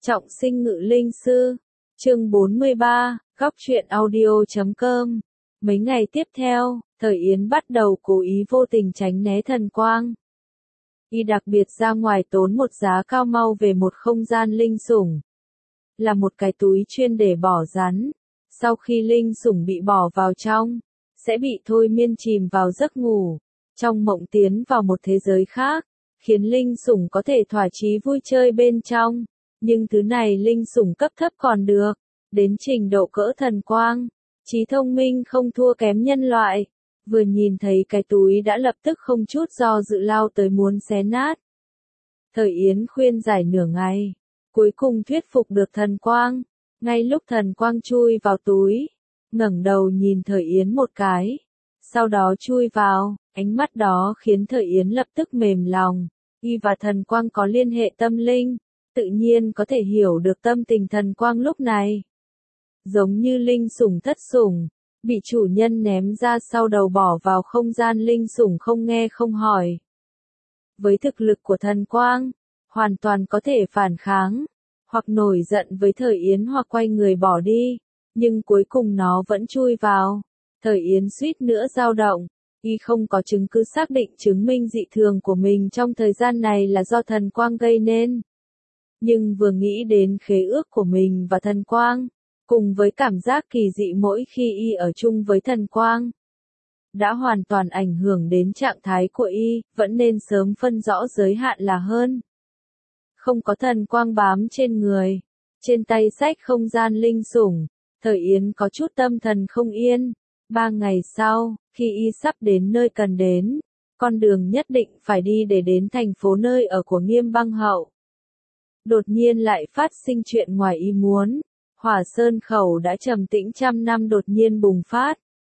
Trọng sinh ngự linh sư, chương 43, góc truyện audio.com. Mấy ngày tiếp theo, Thời Yến bắt đầu cố ý vô tình tránh né thần quang. Y đặc biệt ra ngoài tốn một giá cao mau về một không gian linh sủng. Là một cái túi chuyên để bỏ rắn. Sau khi linh sủng bị bỏ vào trong, sẽ bị thôi miên chìm vào giấc ngủ, trong mộng tiến vào một thế giới khác, khiến linh sủng có thể thỏa chí vui chơi bên trong. Nhưng thứ này linh sủng cấp thấp còn được, đến trình độ cỡ thần quang, trí thông minh không thua kém nhân loại. Vừa nhìn thấy cái túi đã lập tức không chút do dự lao tới muốn xé nát. Thời Yến khuyên giải nửa ngày, cuối cùng thuyết phục được thần quang. Ngay lúc thần quang chui vào túi, ngẩng đầu nhìn Thời Yến một cái, sau đó chui vào, ánh mắt đó khiến Thời Yến lập tức mềm lòng. Y và thần quang có liên hệ tâm linh, tự nhiên có thể hiểu được tâm tình thần quang lúc này. Giống như linh sủng thất sủng, bị chủ nhân ném ra sau đầu bỏ vào không gian linh sủng không nghe không hỏi. Với thực lực của thần quang, hoàn toàn có thể phản kháng, hoặc nổi giận với Thời Yến hoặc quay người bỏ đi, nhưng cuối cùng nó vẫn chui vào. Thời Yến suýt nữa dao động, y không có chứng cứ xác định chứng minh dị thường của mình trong thời gian này là do thần quang gây nên. Nhưng vừa nghĩ đến khế ước của mình và thần quang, cùng với cảm giác kỳ dị mỗi khi y ở chung với thần quang, đã hoàn toàn ảnh hưởng đến trạng thái của y, vẫn nên sớm phân rõ giới hạn là hơn. Không có thần quang bám trên người, trên tay xách không gian linh sủng, Thời Yến có chút tâm thần không yên. 3 ngày sau, khi y sắp đến nơi cần đến, con đường nhất định phải đi để đến thành phố nơi ở của Nghiêm Băng Hậu. Đột nhiên lại phát sinh chuyện ngoài ý muốn, Hỏa Sơn Khẩu đã trầm tĩnh trăm năm đột nhiên bùng phát,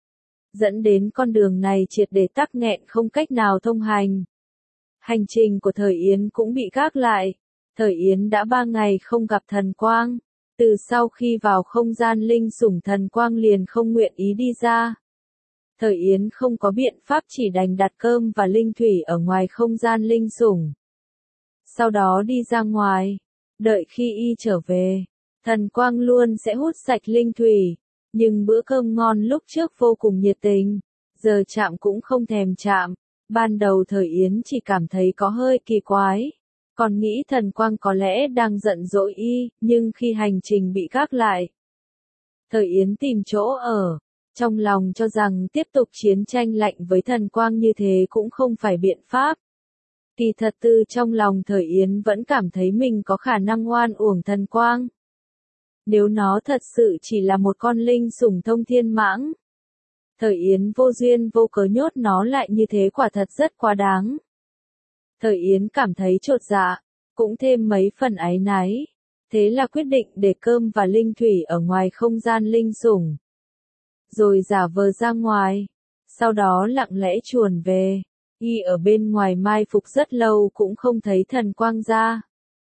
dẫn đến con đường này triệt để tắc nghẹn không cách nào thông hành. Hành trình của Thời Yến cũng bị gác lại. Thời Yến đã 3 ngày không gặp thần quang, từ sau khi vào không gian linh sủng thần quang liền không nguyện ý đi ra. Thời Yến không có biện pháp chỉ đành đặt cơm và linh thủy ở ngoài không gian linh sủng. Sau đó đi ra ngoài, đợi khi y trở về, thần quang luôn sẽ hút sạch linh thủy, nhưng bữa cơm ngon lúc trước vô cùng nhiệt tình, giờ chạm cũng không thèm chạm. Ban đầu Thời Yến chỉ cảm thấy có hơi kỳ quái, còn nghĩ thần quang có lẽ đang giận dỗi y, nhưng khi hành trình bị gác lại, Thời Yến tìm chỗ ở, trong lòng cho rằng tiếp tục chiến tranh lạnh với thần quang như thế cũng không phải biện pháp. Kỳ thật từ trong lòng Thời Yến vẫn cảm thấy mình có khả năng oan uổng thần quang. Nếu nó thật sự chỉ là một con linh sủng thông thiên mãng, Thời Yến vô duyên vô cớ nhốt nó lại như thế quả thật rất quá đáng. Thời Yến cảm thấy chột dạ, cũng thêm mấy phần áy náy, thế là quyết định để cơm và linh thủy ở ngoài không gian linh sủng. Rồi giả vờ ra ngoài, sau đó lặng lẽ chuồn về, y ở bên ngoài mai phục rất lâu cũng không thấy thần quang ra.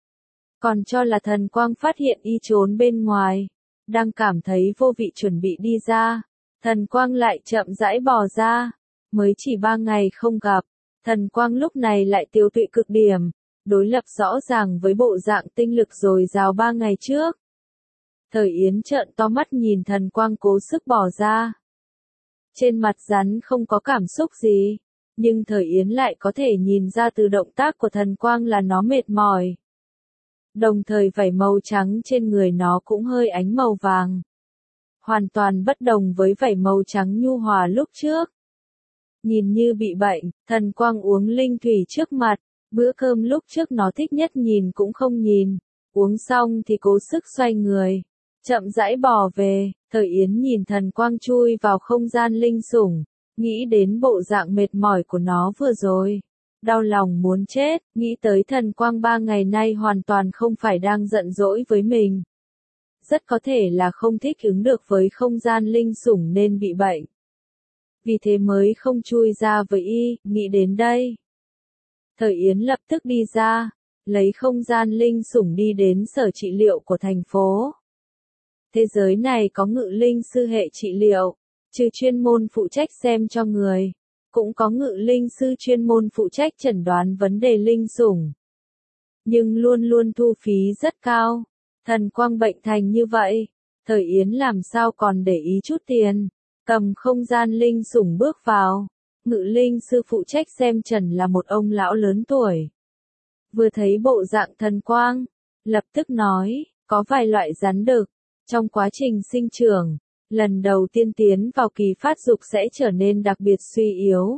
Còn cho là thần quang phát hiện y trốn bên ngoài, đang cảm thấy vô vị chuẩn bị đi ra, thần quang lại chậm rãi bò ra. Mới chỉ 3 ngày không gặp, thần quang lúc này lại tiêu tụy cực điểm, đối lập rõ ràng với bộ dạng tinh lực dồi dào 3 ngày trước. Thời Yến trợn to mắt nhìn thần quang cố sức bò ra. Trên mặt rắn không có cảm xúc gì, nhưng Thời Yến lại có thể nhìn ra từ động tác của thần quang là nó mệt mỏi. Đồng thời vảy màu trắng trên người nó cũng hơi ánh màu vàng, hoàn toàn bất đồng với vảy màu trắng nhu hòa lúc trước. Nhìn như bị bệnh, thần quang uống linh thủy trước mặt, bữa cơm lúc trước nó thích nhất nhìn cũng không nhìn, uống xong thì cố sức xoay người, chậm rãi bò về. Thời Yến nhìn thần quang chui vào không gian linh sủng, nghĩ đến bộ dạng mệt mỏi của nó vừa rồi, đau lòng muốn chết, nghĩ tới thần quang 3 ngày nay hoàn toàn không phải đang giận dỗi với mình. Rất có thể là không thích ứng được với không gian linh sủng nên bị bệnh. Vì thế mới không chui ra với y, nghĩ đến đây. Thời Yến lập tức đi ra, lấy không gian linh sủng đi đến sở trị liệu của thành phố. Thế giới này có ngự linh sư hệ trị liệu, trừ chuyên môn phụ trách xem cho người, cũng có ngự linh sư chuyên môn phụ trách chẩn đoán vấn đề linh sủng. Nhưng luôn luôn thu phí rất cao, Thần quang bệnh thành như vậy, Thời Yến làm sao còn để ý chút tiền, cầm không gian linh sủng bước vào. Ngự linh sư phụ trách xem trần là một ông lão lớn tuổi. Vừa thấy bộ dạng thần quang, lập tức nói, có vài loại rắn đực, trong quá trình sinh trưởng, lần đầu tiên tiến vào kỳ phát dục sẽ trở nên đặc biệt suy yếu.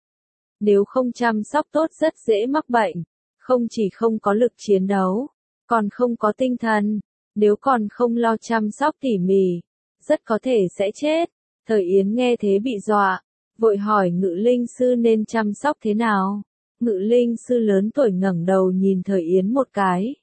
Nếu không chăm sóc tốt rất dễ mắc bệnh, không chỉ không có lực chiến đấu, còn không có tinh thần, nếu còn không lo chăm sóc tỉ mỉ, rất có thể sẽ chết. Thời Yến nghe thế bị dọa, vội hỏi Ngự linh sư nên chăm sóc thế nào. Ngự linh sư lớn tuổi ngẩng đầu nhìn Thời Yến một cái.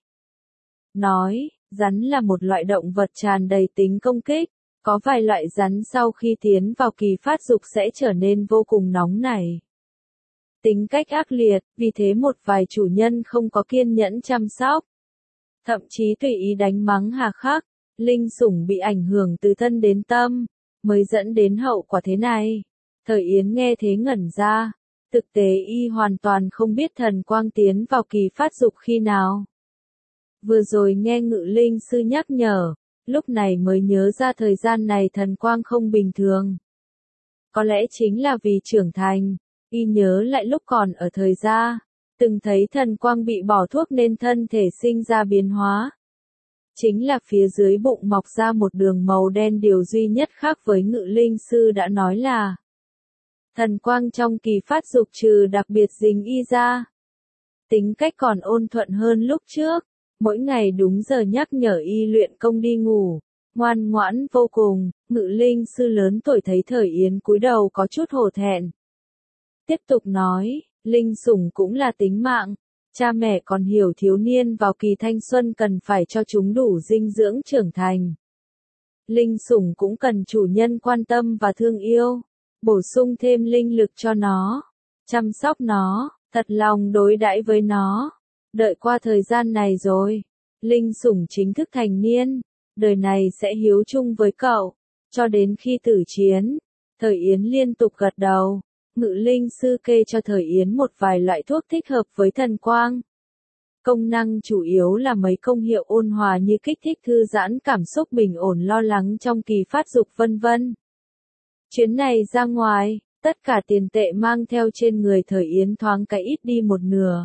Nói, rắn là một loại động vật tràn đầy tính công kích, có vài loại rắn sau khi tiến vào kỳ phát dục sẽ trở nên vô cùng nóng nảy. Tính cách ác liệt, vì thế một vài chủ nhân không có kiên nhẫn chăm sóc. Thậm chí tùy ý đánh mắng hà khắc, linh sủng bị ảnh hưởng từ thân đến tâm, mới dẫn đến hậu quả thế này. Thời Yến nghe thế ngẩn ra, thực tế y hoàn toàn không biết thần quang tiến vào kỳ phát dục khi nào. Vừa rồi nghe Ngự linh sư nhắc nhở, lúc này mới nhớ ra thời gian này thần quang không bình thường. Có lẽ chính là vì trưởng thành, y nhớ lại lúc còn ở thời gia, từng thấy thần quang bị bỏ thuốc nên thân thể sinh ra biến hóa. Chính là phía dưới bụng mọc ra một đường màu đen, điều duy nhất khác với Ngự linh sư đã nói là thần quang trong kỳ phát dục trừ đặc biệt dính y ra. Tính cách còn ôn thuận hơn lúc trước, mỗi ngày đúng giờ nhắc nhở y luyện công đi ngủ, ngoan ngoãn vô cùng. Ngự linh sư lớn tuổi thấy Thời Yến cúi đầu có chút hổ thẹn. Tiếp tục nói, linh sủng cũng là tính mạng, cha mẹ còn hiểu thiếu niên vào kỳ thanh xuân cần phải cho chúng đủ dinh dưỡng trưởng thành. Linh sủng cũng cần chủ nhân quan tâm và thương yêu, bổ sung thêm linh lực cho nó, chăm sóc nó, thật lòng đối đãi với nó. Đợi qua thời gian này rồi, linh sủng chính thức thành niên, đời này sẽ hiếu chung với cậu, cho đến khi tử chiến. Thời Yến liên tục gật đầu. Ngự linh sư kê cho Thời Yến một vài loại thuốc thích hợp với thần quang. Công năng chủ yếu là mấy công hiệu ôn hòa như kích thích thư giãn cảm xúc, bình ổn lo lắng trong kỳ phát dục vân vân. Chuyến này ra ngoài, tất cả tiền tệ mang theo trên người Thời Yến thoáng cái ít đi một nửa.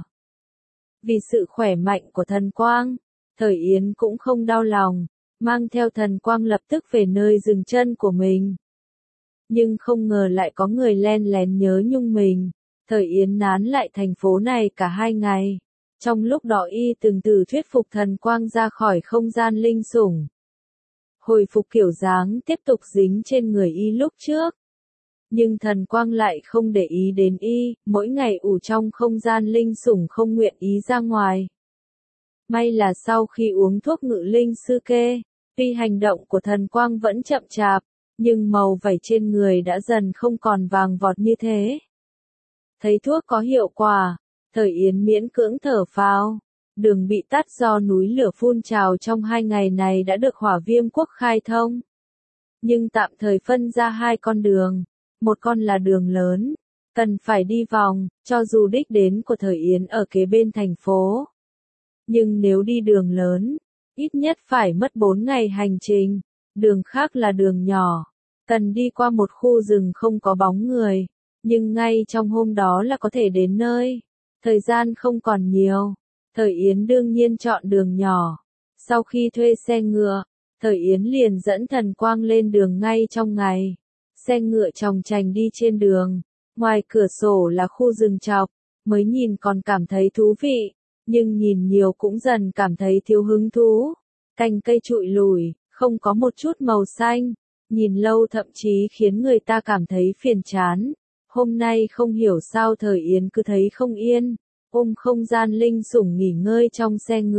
Vì sự khỏe mạnh của thần quang, Thời Yến cũng không đau lòng, mang theo thần quang lập tức về nơi dừng chân của mình. Nhưng không ngờ lại có người len lén nhớ nhung mình. Thời Yến nán lại thành phố này cả 2 ngày. Trong lúc đó y từng từ thuyết phục thần quang ra khỏi không gian linh sủng. Hồi phục kiểu dáng tiếp tục dính trên người y lúc trước. Nhưng thần quang lại không để ý đến y, mỗi ngày ủ trong không gian linh sủng không nguyện ý ra ngoài. May là sau khi uống thuốc Ngự linh sư kê, tuy hành động của thần quang vẫn chậm chạp, nhưng màu vảy trên người đã dần không còn vàng vọt như thế. Thấy thuốc có hiệu quả, Thời Yến miễn cưỡng thở phào. Đường bị tắt do núi lửa phun trào trong 2 ngày này đã được Hỏa Viêm Quốc khai thông. Nhưng tạm thời phân ra 2 con đường. Một con là đường lớn, cần phải đi vòng, cho dù đích đến của Thời Yến ở kế bên thành phố. Nhưng nếu đi đường lớn, ít nhất phải mất 4 ngày hành trình. Đường khác là đường nhỏ, cần đi qua một khu rừng không có bóng người, nhưng ngay trong hôm đó là có thể đến nơi. Thời gian không còn nhiều, Thời Yến đương nhiên chọn đường nhỏ. Sau khi thuê xe ngựa, Thời Yến liền dẫn thần quang lên đường ngay trong ngày. Xe ngựa chòng chành đi trên đường, ngoài cửa sổ là khu rừng trọc, mới nhìn còn cảm thấy thú vị, nhưng nhìn nhiều cũng dần cảm thấy thiếu hứng thú. Cành cây trụi lùi, không có một chút màu xanh, nhìn lâu thậm chí khiến người ta cảm thấy phiền chán. Hôm nay không hiểu sao Thời Yến cứ thấy không yên, ôm không gian linh sủng nghỉ ngơi trong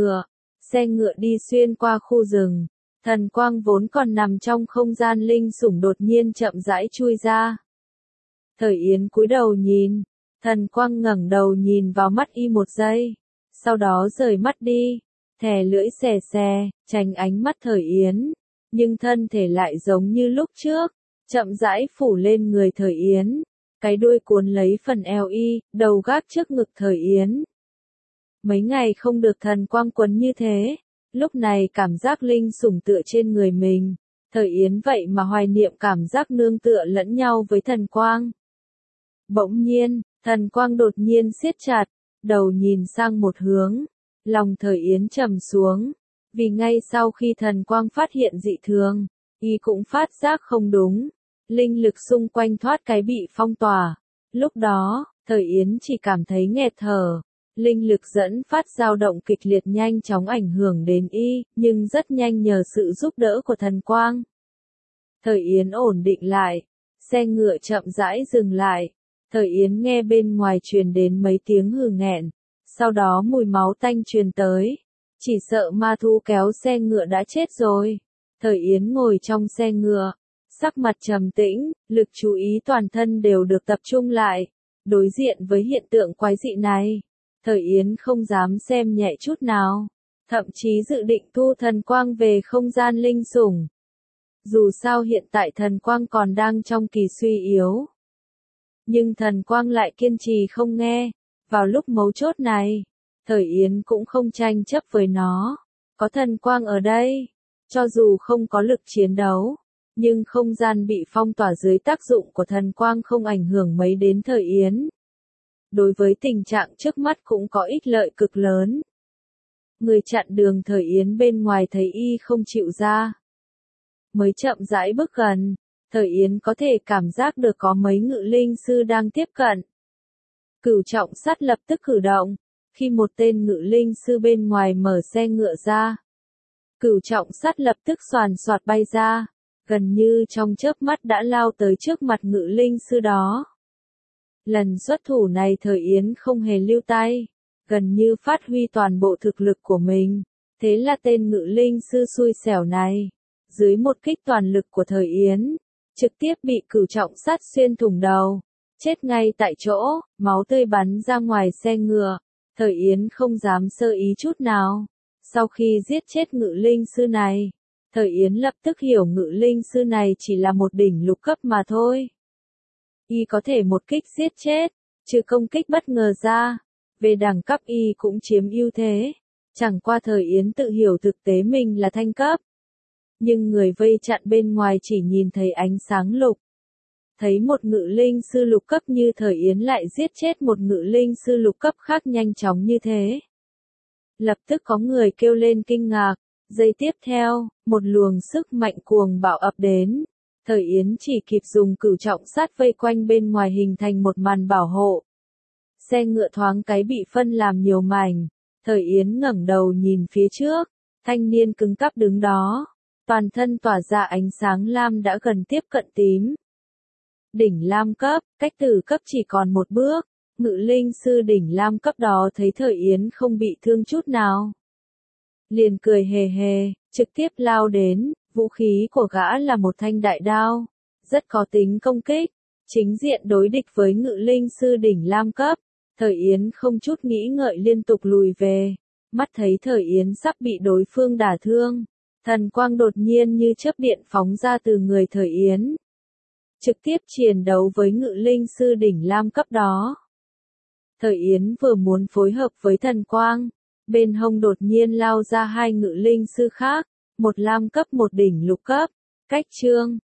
xe ngựa đi xuyên qua khu rừng. Thần quang vốn còn nằm trong không gian linh sủng đột nhiên chậm rãi chui ra. Thời Yến cúi đầu nhìn, thần quang ngẩng đầu nhìn vào mắt y một giây, sau đó rời mắt đi, thè lưỡi xè xè, tránh ánh mắt Thời Yến, nhưng thân thể lại giống như lúc trước, chậm rãi phủ lên người Thời Yến, cái đuôi cuốn lấy phần eo y, đầu gác trước ngực Thời Yến. Mấy ngày không được thần quang quấn như thế, Lúc này cảm giác linh sủng tựa trên người mình, Thời Yến vậy mà hoài niệm cảm giác nương tựa lẫn nhau với thần quang. Bỗng nhiên, thần quang đột nhiên siết chặt, đầu nhìn sang một hướng, lòng Thời Yến trầm xuống, vì ngay sau khi thần quang phát hiện dị thường, y cũng phát giác không đúng, linh lực xung quanh thoát cái bị phong tỏa. Lúc đó, Thời Yến chỉ cảm thấy nghẹt thở, linh lực dẫn phát dao động kịch liệt nhanh chóng ảnh hưởng đến y, nhưng rất nhanh nhờ sự giúp đỡ của thần quang. Thời Yến ổn định lại, xe ngựa chậm rãi dừng lại, Thời Yến nghe bên ngoài truyền đến mấy tiếng hừ nghẹn, sau đó mùi máu tanh truyền tới, chỉ sợ ma thú kéo xe ngựa đã chết rồi. Thời Yến ngồi trong xe ngựa, sắc mặt trầm tĩnh, lực chú ý toàn thân đều được tập trung lại, đối diện với hiện tượng quái dị này. Thời Yến không dám xem nhẹ chút nào, thậm chí dự định thu thần quang về không gian linh sủng. Dù sao hiện tại thần quang còn đang trong kỳ suy yếu. Nhưng thần quang lại kiên trì không nghe, vào lúc mấu chốt này, Thời Yến cũng không tranh chấp với nó. Có thần quang ở đây, cho dù không có lực chiến đấu, nhưng không gian bị phong tỏa dưới tác dụng của thần quang không ảnh hưởng mấy đến Thời Yến. Đối với tình trạng trước mắt cũng có ích lợi cực lớn. Người chặn đường Thời Yến bên ngoài thấy y không chịu ra, mới chậm rãi bước gần, Thời Yến có thể cảm giác được có mấy ngự linh sư đang tiếp cận. Cửu trọng sắt lập tức cử động, khi một tên ngự linh sư bên ngoài mở xe ngựa ra. Cửu trọng sắt lập tức xoàn xoạt bay ra, gần như trong chớp mắt đã lao tới trước mặt ngự linh sư đó. Lần xuất thủ này Thời Yến không hề lưu tay, gần như phát huy toàn bộ thực lực của mình, thế là tên ngự linh sư xui xẻo này, dưới một kích toàn lực của Thời Yến, trực tiếp bị cửu trọng sắt xuyên thủng đầu, chết ngay tại chỗ, máu tươi bắn ra ngoài xe ngựa. Thời Yến không dám sơ ý chút nào. Sau khi giết chết ngự linh sư này, Thời Yến lập tức hiểu ngự linh sư này chỉ là một đỉnh lục cấp mà thôi. Y có thể một kích giết chết, trừ công kích bất ngờ ra, về đẳng cấp y cũng chiếm ưu thế. Chẳng qua Thời Yến tự hiểu thực tế mình là thanh cấp. Nhưng người vây chặn bên ngoài chỉ nhìn thấy ánh sáng lục. Thấy một ngự linh sư lục cấp như Thời Yến lại giết chết một ngự linh sư lục cấp khác nhanh chóng như thế. Lập tức có người kêu lên kinh ngạc, giây tiếp theo, một luồng sức mạnh cuồng bạo ập đến. Thời Yến chỉ kịp dùng cửu trọng sát vây quanh bên ngoài hình thành một màn bảo hộ. Xe ngựa thoáng cái bị phân làm nhiều mảnh, Thời Yến ngẩng đầu nhìn phía trước, thanh niên cứng cáp đứng đó, toàn thân tỏa ra ánh sáng lam đã gần tiếp cận tím. Đỉnh lam cấp, cách tử cấp chỉ còn một bước, ngự linh sư đỉnh lam cấp đó thấy Thời Yến không bị thương chút nào. Liền cười hề hề, trực tiếp lao đến, vũ khí của gã là một thanh đại đao, rất có tính công kích, chính diện đối địch với ngự linh sư đỉnh lam cấp. Thời Yến không chút nghĩ ngợi liên tục lùi về, mắt thấy Thời Yến sắp bị đối phương đả thương, thần quang đột nhiên như chớp điện phóng ra từ người Thời Yến. Trực tiếp chiến đấu với ngự linh sư đỉnh lam cấp đó. Thời Yến vừa muốn phối hợp với thần quang, bên hông đột nhiên lao ra hai ngự linh sư khác, một lam cấp một đỉnh lục cấp. Cách chương